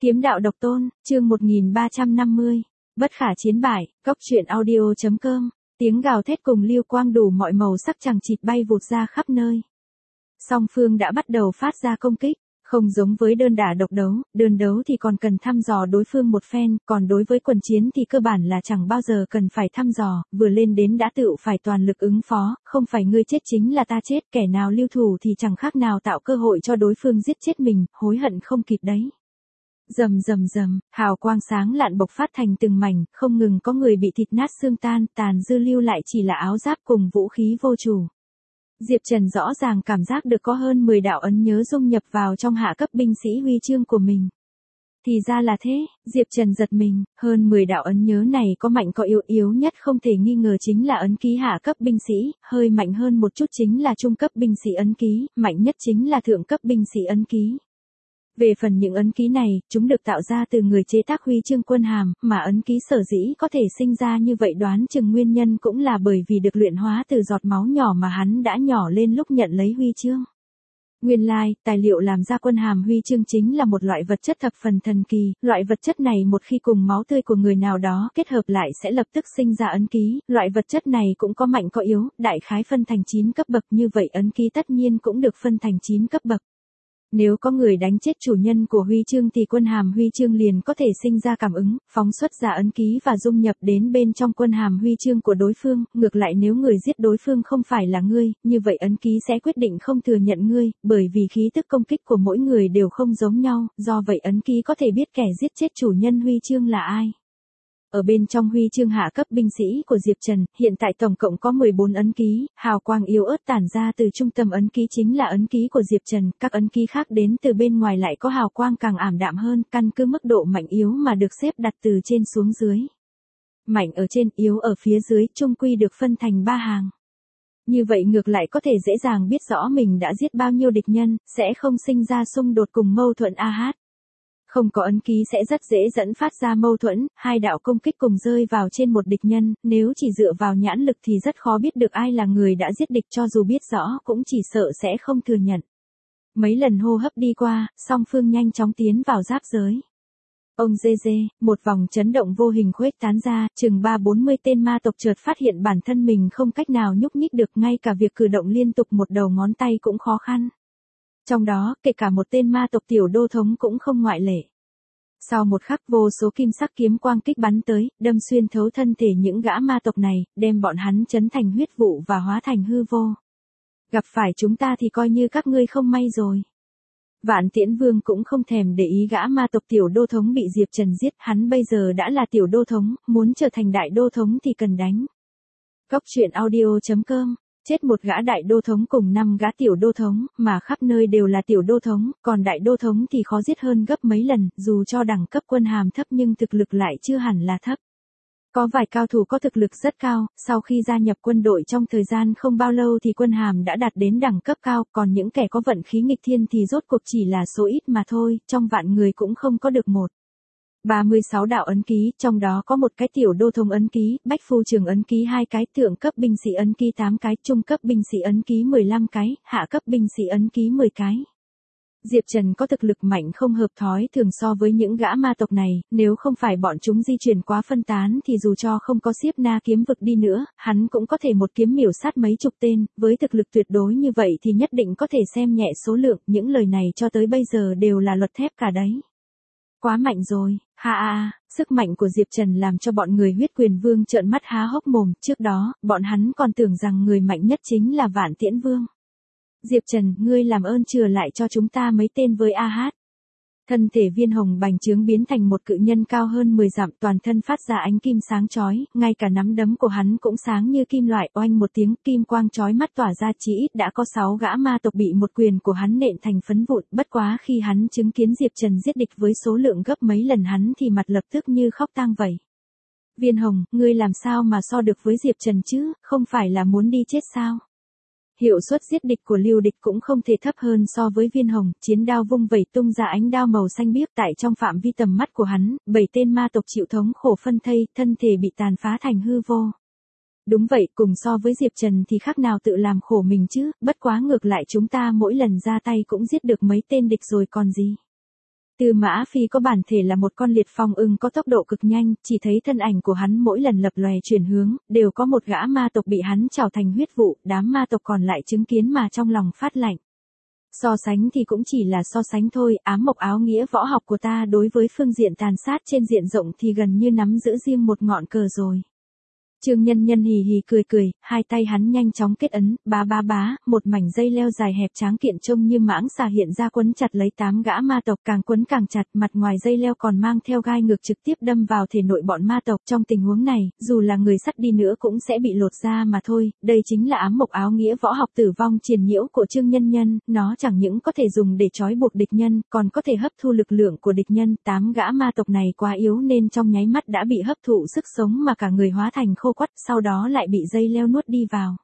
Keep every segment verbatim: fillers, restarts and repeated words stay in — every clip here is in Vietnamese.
Kiếm đạo độc tôn, chương một nghìn ba trăm năm mươi. Bất khả chiến bại, cốc truyện audio.com. Tiếng gào thét cùng lưu quang đủ mọi màu sắc chằng chịt bay vụt ra khắp nơi. Song phương đã bắt đầu phát ra công kích. Không giống với đơn đả độc đấu, đơn đấu thì còn cần thăm dò đối phương một phen, còn đối với quần chiến thì cơ bản là chẳng bao giờ cần phải thăm dò, vừa lên đến đã tự phải toàn lực ứng phó, không phải ngươi chết chính là ta chết, kẻ nào lưu thủ thì chẳng khác nào tạo cơ hội cho đối phương giết chết mình, hối hận không kịp đấy. Rầm rầm rầm, hào quang sáng lạn bộc phát thành từng mảnh, không ngừng có người bị thịt nát xương tan, tàn dư lưu lại chỉ là áo giáp cùng vũ khí vô chủ. Diệp Trần rõ ràng cảm giác được có hơn mười đạo ấn nhớ dung nhập vào trong hạ cấp binh sĩ huy chương của mình. Thì ra là thế, Diệp Trần giật mình, hơn mười đạo ấn nhớ này có mạnh có yếu, yếu nhất không thể nghi ngờ chính là ấn ký hạ cấp binh sĩ, hơi mạnh hơn một chút chính là trung cấp binh sĩ ấn ký, mạnh nhất chính là thượng cấp binh sĩ ấn ký. Về phần những ấn ký này, chúng được tạo ra từ người chế tác huy chương quân hàm, mà ấn ký sở dĩ có thể sinh ra như vậy đoán chừng nguyên nhân cũng là bởi vì được luyện hóa từ giọt máu nhỏ mà hắn đã nhỏ lên lúc nhận lấy huy chương. Nguyên lai, like, tài liệu làm ra quân hàm huy chương chính là một loại vật chất thập phần thần kỳ, loại vật chất này một khi cùng máu tươi của người nào đó kết hợp lại sẽ lập tức sinh ra ấn ký, loại vật chất này cũng có mạnh có yếu, đại khái phân thành chín cấp bậc như vậy ấn ký tất nhiên cũng được phân thành chín cấp bậc. Nếu có người đánh chết chủ nhân của huy chương thì quân hàm huy chương liền có thể sinh ra cảm ứng, phóng xuất ra ấn ký và dung nhập đến bên trong quân hàm huy chương của đối phương, ngược lại nếu người giết đối phương không phải là ngươi, như vậy ấn ký sẽ quyết định không thừa nhận ngươi, bởi vì khí tức công kích của mỗi người đều không giống nhau, do vậy ấn ký có thể biết kẻ giết chết chủ nhân huy chương là ai. Ở bên trong huy chương hạ cấp binh sĩ của Diệp Trần, hiện tại tổng cộng có mười bốn ấn ký, hào quang yếu ớt tản ra từ trung tâm ấn ký chính là ấn ký của Diệp Trần, các ấn ký khác đến từ bên ngoài lại có hào quang càng ảm đạm hơn, căn cứ mức độ mạnh yếu mà được xếp đặt từ trên xuống dưới. Mạnh ở trên, yếu ở phía dưới, chung quy được phân thành ba hàng. Như vậy ngược lại có thể dễ dàng biết rõ mình đã giết bao nhiêu địch nhân, sẽ không sinh ra xung đột cùng mâu thuẫn a hát. Không có ấn ký sẽ rất dễ dẫn phát ra mâu thuẫn, hai đạo công kích cùng rơi vào trên một địch nhân, nếu chỉ dựa vào nhãn lực thì rất khó biết được ai là người đã giết địch cho dù biết rõ cũng chỉ sợ sẽ không thừa nhận. Mấy lần hô hấp đi qua, song phương nhanh chóng tiến vào giáp giới. Ông dê dê, một vòng chấn động vô hình khuếch tán ra, chừng ba bốn mươi tên ma tộc chợt phát hiện bản thân mình không cách nào nhúc nhích được, ngay cả việc cử động liên tục một đầu ngón tay cũng khó khăn. Trong đó, kể cả một tên ma tộc tiểu đô thống cũng không ngoại lệ. Sau một khắc vô số kim sắc kiếm quang kích bắn tới, đâm xuyên thấu thân thể những gã ma tộc này, đem bọn hắn chấn thành huyết vụ và hóa thành hư vô. Gặp phải chúng ta thì coi như các ngươi không may rồi. Vạn Tiễn Vương cũng không thèm để ý gã ma tộc tiểu đô thống bị Diệp Trần giết, hắn bây giờ đã là tiểu đô thống, muốn trở thành đại đô thống thì cần đánh. Cốc truyện audio.com. Chết một gã đại đô thống cùng năm gã tiểu đô thống, mà khắp nơi đều là tiểu đô thống, còn đại đô thống thì khó giết hơn gấp mấy lần, dù cho đẳng cấp quân hàm thấp nhưng thực lực lại chưa hẳn là thấp. Có vài cao thủ có thực lực rất cao, sau khi gia nhập quân đội trong thời gian không bao lâu thì quân hàm đã đạt đến đẳng cấp cao, còn những kẻ có vận khí nghịch thiên thì rốt cuộc chỉ là số ít mà thôi, trong vạn người cũng không có được một. ba mươi sáu đạo ấn ký, trong đó có một cái tiểu đô thống ấn ký, bách phu trường ấn ký hai cái, thượng cấp binh sĩ ấn ký tám cái, trung cấp binh sĩ ấn ký mười lăm cái, hạ cấp binh sĩ ấn ký mười cái. Diệp Trần có thực lực mạnh không hợp thói thường so với những gã ma tộc này, nếu không phải bọn chúng di chuyển quá phân tán thì dù cho không có Xiếp Na kiếm vực đi nữa, hắn cũng có thể một kiếm miểu sát mấy chục tên, với thực lực tuyệt đối như vậy thì nhất định có thể xem nhẹ số lượng, những lời này cho tới bây giờ đều là luật thép cả đấy. Quá mạnh rồi, ha ha, sức mạnh của Diệp Trần làm cho bọn người huyết quyền vương trợn mắt há hốc mồm, trước đó, bọn hắn còn tưởng rằng người mạnh nhất chính là Vạn Tiễn Vương. Diệp Trần, ngươi làm ơn chừa lại cho chúng ta mấy tên với a hát. Thân thể Viên Hồng bành trướng biến thành một cự nhân cao hơn mười dặm, toàn thân phát ra ánh kim sáng chói, ngay cả nắm đấm của hắn cũng sáng như kim loại, oanh một tiếng kim quang chói mắt tỏa ra, chỉ ít đã có sáu gã ma tộc bị một quyền của hắn nện thành phấn vụn, bất quá khi hắn chứng kiến Diệp Trần giết địch với số lượng gấp mấy lần hắn thì mặt lập tức như khóc tang vậy. Viên Hồng, ngươi làm sao mà so được với Diệp Trần chứ, không phải là muốn đi chết sao? Hiệu suất giết địch của Lưu Địch cũng không thể thấp hơn so với Viên Hồng, chiến đao vung vẩy tung ra ánh đao màu xanh biếc, tại trong phạm vi tầm mắt của hắn, bảy tên ma tộc chịu thống khổ phân thây, thân thể bị tàn phá thành hư vô. Đúng vậy, cùng so với Diệp Trần thì khác nào tự làm khổ mình chứ, bất quá ngược lại chúng ta mỗi lần ra tay cũng giết được mấy tên địch rồi còn gì. Tư Mã Phi có bản thể là một con liệt phong ưng có tốc độ cực nhanh, chỉ thấy thân ảnh của hắn mỗi lần lập lòe chuyển hướng, đều có một gã ma tộc bị hắn trảo thành huyết vụ, đám ma tộc còn lại chứng kiến mà trong lòng phát lạnh. So sánh thì cũng chỉ là so sánh thôi, ám mộc áo nghĩa võ học của ta đối với phương diện tàn sát trên diện rộng thì gần như nắm giữ riêng một ngọn cờ rồi. Trương Nhân Nhân hì hì cười cười, hai tay hắn nhanh chóng kết ấn, bá bá bá, một mảnh dây leo dài hẹp tráng kiện trông như mãng xà hiện ra quấn chặt lấy tám gã ma tộc, càng quấn càng chặt, mặt ngoài dây leo còn mang theo gai ngược trực tiếp đâm vào thể nội bọn ma tộc. Trong tình huống này, dù là người sắt đi nữa cũng sẽ bị lột ra mà thôi, đây chính là ám mộc áo nghĩa võ học tử vong triền nhiễu của Trương Nhân Nhân, nó chẳng những có thể dùng để trói buộc địch nhân, còn có thể hấp thu lực lượng của địch nhân. Tám gã ma tộc này quá yếu nên trong nháy mắt đã bị hấp thụ sức sống mà cả người hóa thành khô quắt, sau đó lại bị dây leo nuốt đi vào.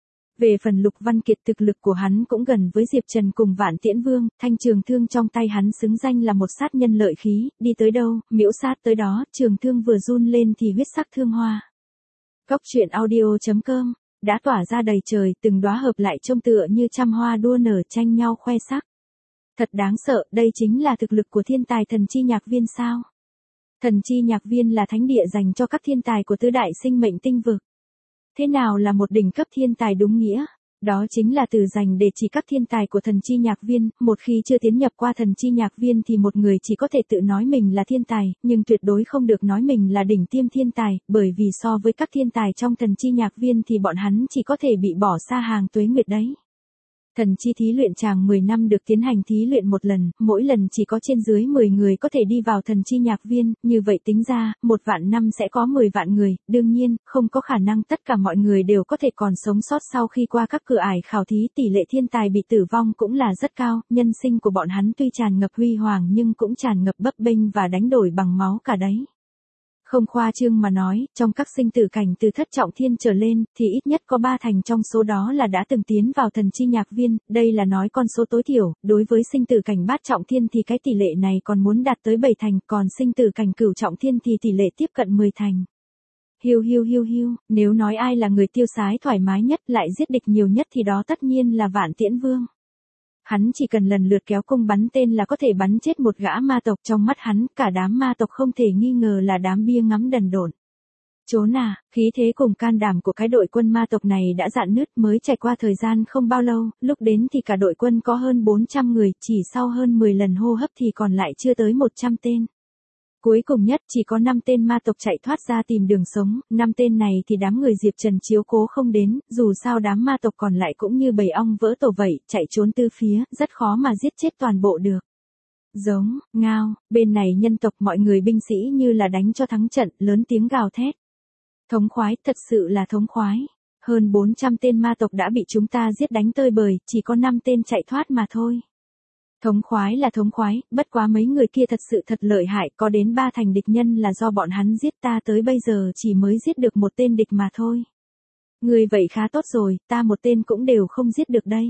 Về phần Lục Văn Kiệt, thực lực của hắn cũng gần với Diệp Trần cùng Vạn Tiễn Vương, thanh trường thương trong tay hắn xứng danh là một sát nhân lợi khí, đi tới đâu, miễu sát tới đó, trường thương vừa run lên thì huyết sắc thương hoa. Cốc truyện audio chấm com đã tỏa ra đầy trời, từng đóa hợp lại trông tựa như trăm hoa đua nở tranh nhau khoe sắc. Thật đáng sợ, đây chính là thực lực của thiên tài thần chi nhạc viên sao? Thần chi nhạc viên là thánh địa dành cho các thiên tài của tứ đại sinh mệnh tinh vực. Thế nào là một đỉnh cấp thiên tài đúng nghĩa? Đó chính là từ dành để chỉ các thiên tài của thần chi nhạc viên, một khi chưa tiến nhập qua thần chi nhạc viên thì một người chỉ có thể tự nói mình là thiên tài, nhưng tuyệt đối không được nói mình là đỉnh tiêm thiên tài, bởi vì so với các thiên tài trong thần chi nhạc viên thì bọn hắn chỉ có thể bị bỏ xa hàng tuế nguyệt đấy. Thần chi thí luyện tràng mười năm được tiến hành thí luyện một lần, mỗi lần chỉ có trên dưới mười người có thể đi vào thần chi nhạc viên, như vậy tính ra, một vạn năm sẽ có mười vạn người, đương nhiên, không có khả năng tất cả mọi người đều có thể còn sống sót sau khi qua các cửa ải khảo thí. Tỷ lệ thiên tài bị tử vong cũng là rất cao, nhân sinh của bọn hắn tuy tràn ngập huy hoàng nhưng cũng tràn ngập bấp bênh và đánh đổi bằng máu cả đấy. Không khoa trương mà nói, trong các sinh tử cảnh từ thất trọng thiên trở lên, thì ít nhất có ba thành trong số đó là đã từng tiến vào thần chi nhạc viên, đây là nói con số tối thiểu, đối với sinh tử cảnh bát trọng thiên thì cái tỷ lệ này còn muốn đạt tới bảy thành, còn sinh tử cảnh cửu trọng thiên thì tỷ lệ tiếp cận mười thành. Hiu hiu hiu hiu, nếu nói ai là người tiêu sái thoải mái nhất lại giết địch nhiều nhất thì đó tất nhiên là Vạn Tiễn Vương. Hắn chỉ cần lần lượt kéo cung bắn tên là có thể bắn chết một gã ma tộc, trong mắt hắn, cả đám ma tộc không thể nghi ngờ là đám bia ngắm đần độn. Chốn à, khí thế cùng can đảm của cái đội quân ma tộc này đã rạn nứt, mới trải qua thời gian không bao lâu, lúc đến thì cả đội quân có hơn bốn trăm người, chỉ sau hơn mười lần hô hấp thì còn lại chưa tới một trăm tên. Cuối cùng nhất chỉ có năm tên ma tộc chạy thoát ra tìm đường sống, năm tên này thì đám người Diệp Trần chiếu cố không đến, dù sao đám ma tộc còn lại cũng như bầy ong vỡ tổ vậy, chạy trốn tứ phía, rất khó mà giết chết toàn bộ được. Giống, ngao, bên này nhân tộc mọi người binh sĩ như là đánh cho thắng trận, lớn tiếng gào thét. Thống khoái, thật sự là thống khoái. Hơn bốn trăm tên ma tộc đã bị chúng ta giết đánh tơi bời, chỉ có năm tên chạy thoát mà thôi. Thống khoái là thống khoái, bất quá mấy người kia thật sự thật lợi hại, có đến ba thành địch nhân là do bọn hắn giết, ta tới bây giờ chỉ mới giết được một tên địch mà thôi. Người vậy khá tốt rồi, ta một tên cũng đều không giết được đây.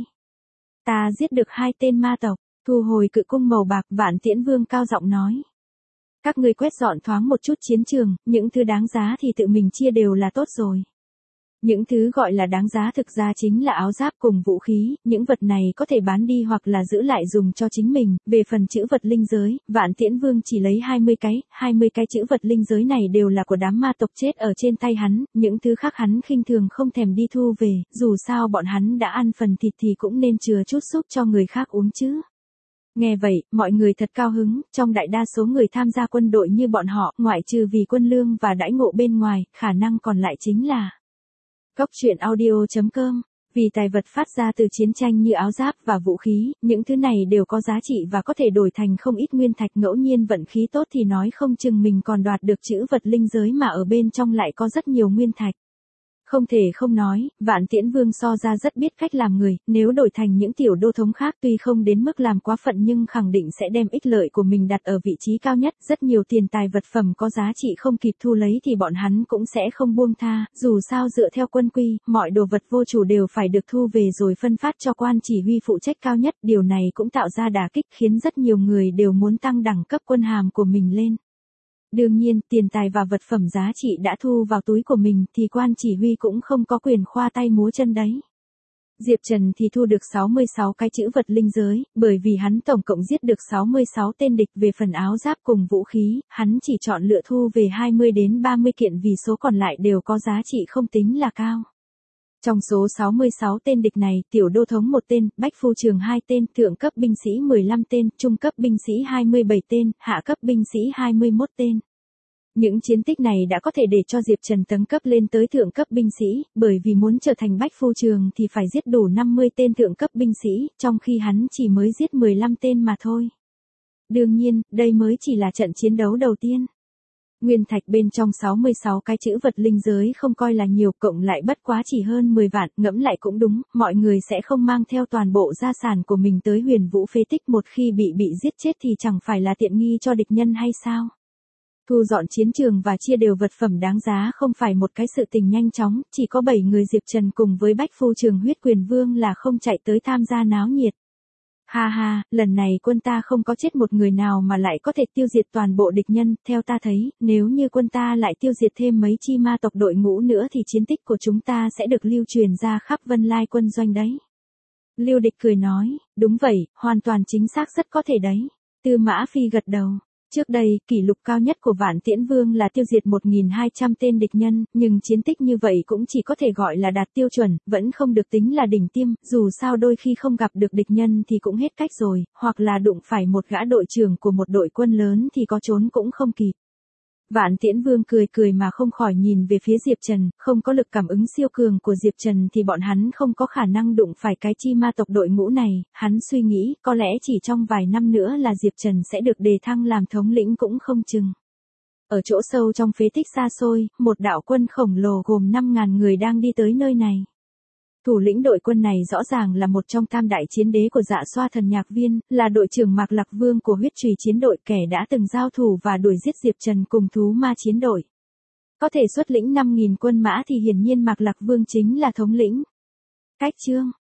Ta giết được hai tên ma tộc, thu hồi cự cung màu bạc. Vạn Tiễn Vương cao giọng nói. Các ngươi quét dọn thoáng một chút chiến trường, những thứ đáng giá thì tự mình chia đều là tốt rồi. Những thứ gọi là đáng giá thực ra chính là áo giáp cùng vũ khí, những vật này có thể bán đi hoặc là giữ lại dùng cho chính mình. Về phần chữ vật linh giới, Vạn Tiễn Vương chỉ lấy hai mươi cái, hai mươi cái chữ vật linh giới này đều là của đám ma tộc chết ở trên tay hắn, những thứ khác hắn khinh thường không thèm đi thu về, dù sao bọn hắn đã ăn phần thịt thì cũng nên chừa chút súp cho người khác uống chứ. Nghe vậy, mọi người thật cao hứng, trong đại đa số người tham gia quân đội như bọn họ, ngoại trừ vì quân lương và đãi ngộ bên ngoài, khả năng còn lại chính là Cốc truyện audio chấm com, vì tài vật phát ra từ chiến tranh như áo giáp và vũ khí, những thứ này đều có giá trị và có thể đổi thành không ít nguyên thạch, ngẫu nhiên vận khí tốt thì nói không chừng mình còn đoạt được chữ vật linh giới mà ở bên trong lại có rất nhiều nguyên thạch. Không thể không nói, Vạn Tiễn Vương so ra rất biết cách làm người, nếu đổi thành những tiểu đô thống khác tuy không đến mức làm quá phận nhưng khẳng định sẽ đem ích lợi của mình đặt ở vị trí cao nhất, rất nhiều tiền tài vật phẩm có giá trị không kịp thu lấy thì bọn hắn cũng sẽ không buông tha, dù sao dựa theo quân quy, mọi đồ vật vô chủ đều phải được thu về rồi phân phát cho quan chỉ huy phụ trách cao nhất, điều này cũng tạo ra đả kích khiến rất nhiều người đều muốn tăng đẳng cấp quân hàm của mình lên. Đương nhiên, tiền tài và vật phẩm giá trị đã thu vào túi của mình thì quan chỉ huy cũng không có quyền khoa tay múa chân đấy. Diệp Trần thì thu được sáu mươi sáu cái chữ vật linh giới, bởi vì hắn tổng cộng giết được sáu mươi sáu tên địch. Về phần áo giáp cùng vũ khí, hắn chỉ chọn lựa thu về hai mươi đến ba mươi kiện vì số còn lại đều có giá trị không tính là cao. Trong số sáu mươi sáu tên địch này, tiểu đô thống một tên, bách phu trường hai tên, thượng cấp binh sĩ mười lăm tên, trung cấp binh sĩ hai mươi bảy tên, hạ cấp binh sĩ hai mươi mốt tên. Những chiến tích này đã có thể để cho Diệp Trần tấn cấp lên tới thượng cấp binh sĩ, bởi vì muốn trở thành bách phu trường thì phải giết đủ năm mươi tên thượng cấp binh sĩ, trong khi hắn chỉ mới giết mười lăm tên mà thôi. Đương nhiên, đây mới chỉ là trận chiến đấu đầu tiên. Nguyên thạch bên trong sáu mươi sáu cái chữ vật linh giới không coi là nhiều, cộng lại bất quá chỉ hơn mười vạn, ngẫm lại cũng đúng, mọi người sẽ không mang theo toàn bộ gia sản của mình tới Huyền Vũ phế tích, một khi bị bị giết chết thì chẳng phải là tiện nghi cho địch nhân hay sao? Thu dọn chiến trường và chia đều vật phẩm đáng giá không phải một cái sự tình nhanh chóng, chỉ có bảy người Diệp Trần cùng với bách phu trường huyết quyền vương là không chạy tới tham gia náo nhiệt. Ha ha, lần này quân ta không có chết một người nào mà lại có thể tiêu diệt toàn bộ địch nhân, theo ta thấy, nếu như quân ta lại tiêu diệt thêm mấy chi ma tộc đội ngũ nữa thì chiến tích của chúng ta sẽ được lưu truyền ra khắp Vân Lai quân doanh đấy. Lưu Địch cười nói, đúng vậy, hoàn toàn chính xác, rất có thể đấy. Tư Mã Phi gật đầu. Trước đây, kỷ lục cao nhất của Vạn Tiễn Vương là tiêu diệt một nghìn hai trăm tên địch nhân, nhưng chiến tích như vậy cũng chỉ có thể gọi là đạt tiêu chuẩn, vẫn không được tính là đỉnh tiêm, dù sao đôi khi không gặp được địch nhân thì cũng hết cách rồi, hoặc là đụng phải một gã đội trưởng của một đội quân lớn thì có trốn cũng không kịp. Vạn Tiễn Vương cười cười mà không khỏi nhìn về phía Diệp Trần, không có lực cảm ứng siêu cường của Diệp Trần thì bọn hắn không có khả năng đụng phải cái chi ma tộc đội ngũ này, hắn suy nghĩ, có lẽ chỉ trong vài năm nữa là Diệp Trần sẽ được đề thăng làm thống lĩnh cũng không chừng. Ở chỗ sâu trong phế tích xa xôi, một đạo quân khổng lồ gồm năm ngàn người đang đi tới nơi này. Thủ lĩnh đội quân này rõ ràng là một trong tam đại chiến đế của Dạ Xoa Thần Nhạc Viên, là đội trưởng Mạc Lạc Vương của huyết trùy chiến đội, kẻ đã từng giao thủ và đuổi giết Diệp Trần cùng thú ma chiến đội. Có thể xuất lĩnh năm nghìn quân mã thì hiển nhiên Mạc Lạc Vương chính là thống lĩnh. Cách chương